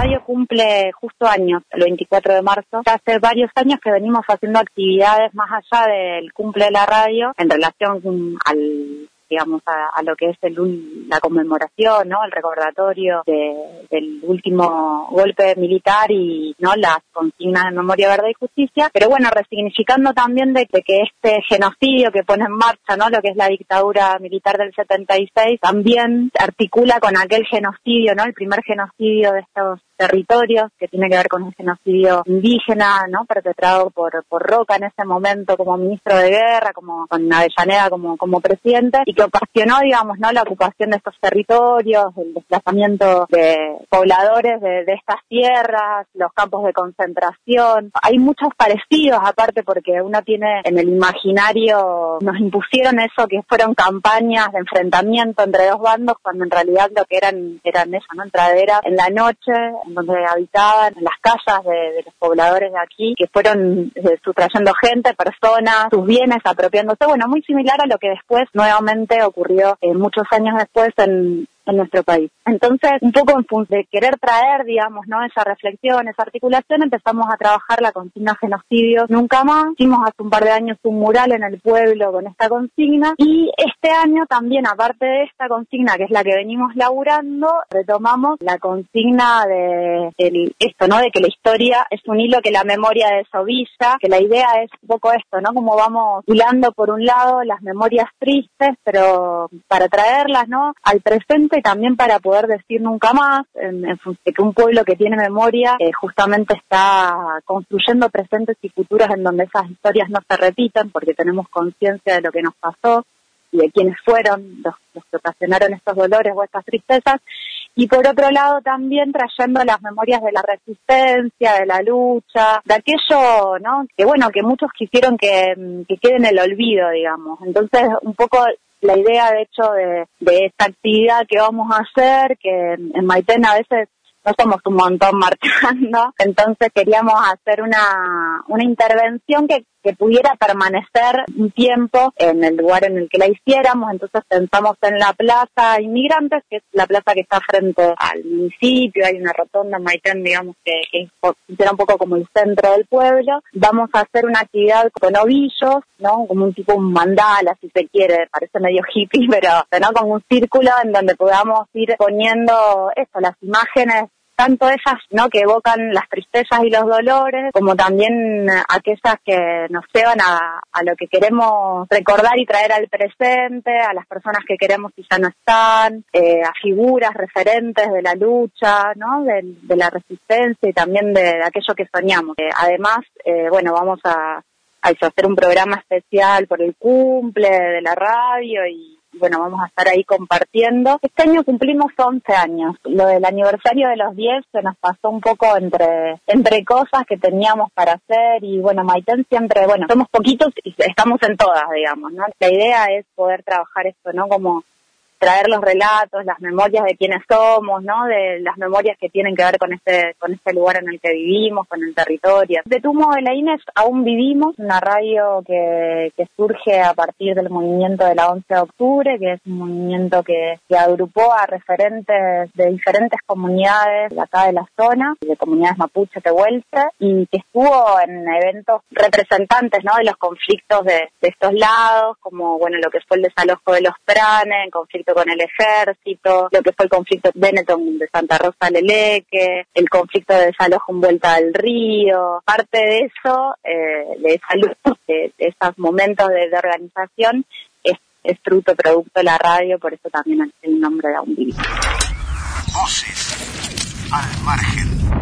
radio cumple justo años, el 24 de marzo. Ya hace varios años que venimos haciendo actividades más allá del cumple de la radio en relación al digamos, a lo que es la conmemoración, ¿no? El recordatorio del último golpe militar y, ¿no? Las consignas de memoria, verdad y justicia. Pero bueno, resignificando también de que este genocidio que pone en marcha, ¿no? Lo que es la dictadura militar del 76, también se articula con aquel genocidio, ¿no? El primer genocidio de estos territorios, que tiene que ver con el genocidio indígena, ¿no? Perpetrado por Roca en ese momento como ministro de guerra, como con Avellaneda como presidente, y que ocasionó, digamos, ¿no? La ocupación de estos territorios, el desplazamiento de pobladores de estas tierras, los campos de concentración. Hay muchos parecidos, aparte, porque uno tiene en el imaginario, nos impusieron eso, que fueron campañas de enfrentamiento entre dos bandos, cuando en realidad lo que eran eso, ¿no? Entraderas en la noche, donde habitaban, en las casas de los pobladores de aquí, que fueron sustrayendo gente, personas, sus bienes, apropiándose, bueno, muy similar a lo que después nuevamente ocurrió muchos años después en nuestro país. Entonces, un poco en función de querer traer, digamos, ¿no? Esa reflexión, esa articulación, empezamos a trabajar la consigna genocidio nunca más. Hicimos hace un par de años un mural en el pueblo con esta consigna, y este año también, aparte de esta consigna, que es la que venimos laburando, retomamos la consigna esto, ¿no? De que la historia es un hilo que la memoria desovilla, que la idea es un poco esto, ¿no? Como vamos hilando por un lado las memorias tristes, pero para traerlas, ¿no? Al presente, y también para poder decir nunca más, en función de que un pueblo que tiene memoria justamente está construyendo presentes y futuros en donde esas historias no se repitan, porque tenemos conciencia de lo que nos pasó y de quiénes fueron los que ocasionaron estos dolores o estas tristezas. Y por otro lado también trayendo las memorias de la resistencia, de la lucha, de aquello, ¿no? Que bueno, que muchos quisieron que quede en el olvido, digamos. Entonces, un poco la idea, de hecho, de esta actividad que vamos a hacer, que en Maitén a veces no somos un montón marchando, entonces queríamos hacer una intervención que pudiera permanecer un tiempo en el lugar en el que la hiciéramos. Entonces pensamos en la Plaza Inmigrantes, que es la plaza que está frente al municipio. Hay una rotonda en Maitén, digamos, que funciona un poco como el centro del pueblo. Vamos a hacer una actividad con ovillos, ¿no? Como un mandala, si se quiere, parece medio hippie, pero ¿no? Como un círculo en donde podamos ir poniendo las imágenes, tanto esas, ¿no? Que evocan las tristezas y los dolores, como también aquellas que nos llevan a lo que queremos recordar y traer al presente, a las personas que queremos y ya no están, a figuras referentes de la lucha, ¿no? De la resistencia y también de aquello que soñamos. Además, vamos a hacer un programa especial por el cumple de la radio y bueno, vamos a estar ahí compartiendo. Este año cumplimos 11 años. Lo del aniversario de los 10 se nos pasó un poco entre cosas que teníamos para hacer y bueno, Maitén siempre, somos poquitos y estamos en todas, digamos, ¿no? La idea es poder trabajar esto, ¿no? Como traer los relatos, las memorias de quiénes somos, ¿no? De las memorias que tienen que ver con este lugar en el que vivimos, con el territorio. De Tumo de la Inés aún vivimos, una radio que surge a partir del movimiento de la 11 de octubre, que es un movimiento que agrupó a referentes de diferentes comunidades de acá de la zona, de comunidades mapuche, tehuelche, y que estuvo en eventos representantes, ¿no? De los conflictos de estos lados, como, lo que fue el desalojo de los pranes, el conflicto con el ejército, lo que fue el conflicto Benetton de Santa Rosa Leleque, el conflicto de desalojo en Vuelta del Río. Parte de eso, de esa lucha, de esos momentos de organización, es producto de la radio, por eso también el nombre de Aún Vivimos. Voces al margen.